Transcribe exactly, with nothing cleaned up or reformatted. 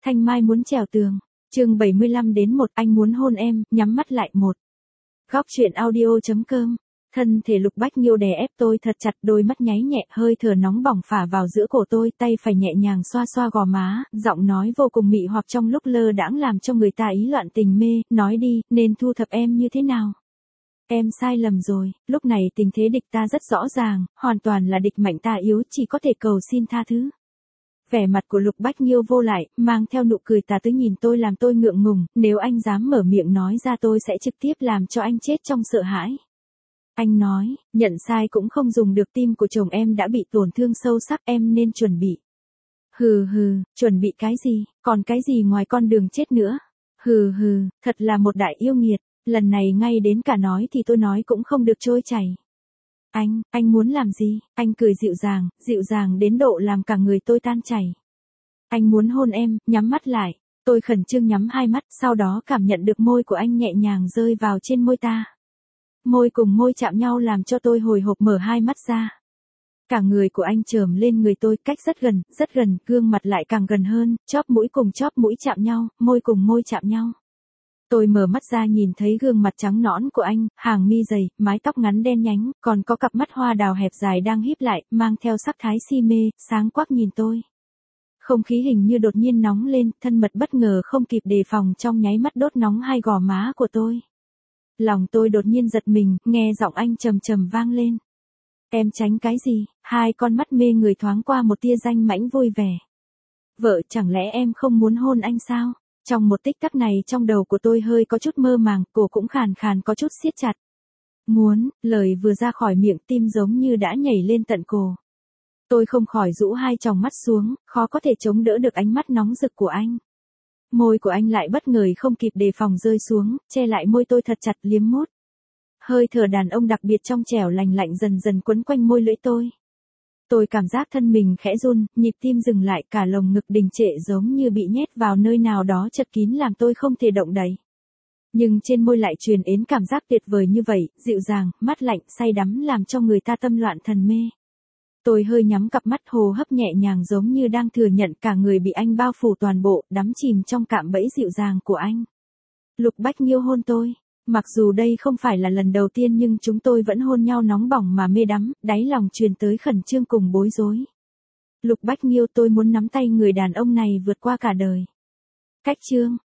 Thanh Mai muốn trèo tường. Chương bảy mươi lăm đến một anh muốn hôn em, nhắm mắt lại một. Góc truyện audio.com. Thân thể Lục Bách Nghiêu đè ép tôi thật chặt, đôi mắt nháy nhẹ, hơi thở nóng bỏng phả vào giữa cổ tôi, tay phải nhẹ nhàng xoa xoa gò má, giọng nói vô cùng mị hoặc trong lúc lơ đãng làm cho người ta ý loạn tình mê, nói đi, nên thu thập em như thế nào? Em sai lầm rồi, lúc này tình thế địch ta rất rõ ràng, hoàn toàn là địch mạnh ta yếu, chỉ có thể cầu xin tha thứ. Vẻ mặt của Lục Bách Nghiêu vô lại, mang theo nụ cười tà tứ nhìn tôi làm tôi ngượng ngùng, nếu anh dám mở miệng nói ra tôi sẽ trực tiếp làm cho anh chết trong sợ hãi. Anh nói, nhận sai cũng không dùng được, tim của chồng em đã bị tổn thương sâu sắc, em nên chuẩn bị. Hừ hừ, chuẩn bị cái gì, còn cái gì ngoài con đường chết nữa. Hừ hừ, thật là một đại yêu nghiệt, lần này ngay đến cả nói thì tôi nói cũng không được trôi chảy. Anh, anh muốn làm gì? Anh cười dịu dàng, dịu dàng đến độ làm cả người tôi tan chảy. Anh muốn hôn em, nhắm mắt lại. Tôi khẩn trương nhắm hai mắt, sau đó cảm nhận được môi của anh nhẹ nhàng rơi vào trên môi ta. Môi cùng môi chạm nhau làm cho tôi hồi hộp mở hai mắt ra. Cả người của anh chồm lên người tôi, cách rất gần, rất gần, gương mặt lại càng gần hơn, chóp mũi cùng chóp mũi chạm nhau, môi cùng môi chạm nhau. Tôi mở mắt ra nhìn thấy gương mặt trắng nõn của anh, hàng mi dày, mái tóc ngắn đen nhánh, còn có cặp mắt hoa đào hẹp dài đang híp lại, mang theo sắc thái si mê, sáng quắc nhìn tôi. Không khí hình như đột nhiên nóng lên, thân mật bất ngờ không kịp đề phòng trong nháy mắt đốt nóng hai gò má của tôi. Lòng tôi đột nhiên giật mình, nghe giọng anh trầm trầm vang lên. Em tránh cái gì? Hai con mắt mê người thoáng qua một tia danh mãnh vui vẻ. Vợ, chẳng lẽ em không muốn hôn anh sao? Trong một tích tắc này trong đầu của tôi hơi có chút mơ màng, cổ cũng khàn khàn có chút siết chặt. Muốn, lời vừa ra khỏi miệng, tim giống như đã nhảy lên tận cổ. Tôi không khỏi rũ hai tròng mắt xuống, khó có thể chống đỡ được ánh mắt nóng rực của anh. Môi của anh lại bất ngờ không kịp đề phòng rơi xuống, che lại môi tôi thật chặt liếm mút. Hơi thở đàn ông đặc biệt trong trẻo lành lạnh dần dần quấn quanh môi lưỡi tôi. Tôi cảm giác thân mình khẽ run, nhịp tim dừng lại, cả lồng ngực đình trệ giống như bị nhét vào nơi nào đó chật kín làm tôi không thể động đậy. Nhưng trên môi lại truyền đến cảm giác tuyệt vời như vậy, dịu dàng, mát lạnh, say đắm làm cho người ta tâm loạn thần mê. Tôi hơi nhắm cặp mắt, hô hấp nhẹ nhàng giống như đang thừa nhận cả người bị anh bao phủ toàn bộ, đắm chìm trong cạm bẫy dịu dàng của anh. Lục Bách Nghiêu hôn tôi. Mặc dù đây không phải là lần đầu tiên nhưng chúng tôi vẫn hôn nhau nóng bỏng mà mê đắm, đáy lòng truyền tới khẩn trương cùng bối rối. Lục Bách Nghiêu, tôi muốn nắm tay người đàn ông này vượt qua cả đời. Cách chương,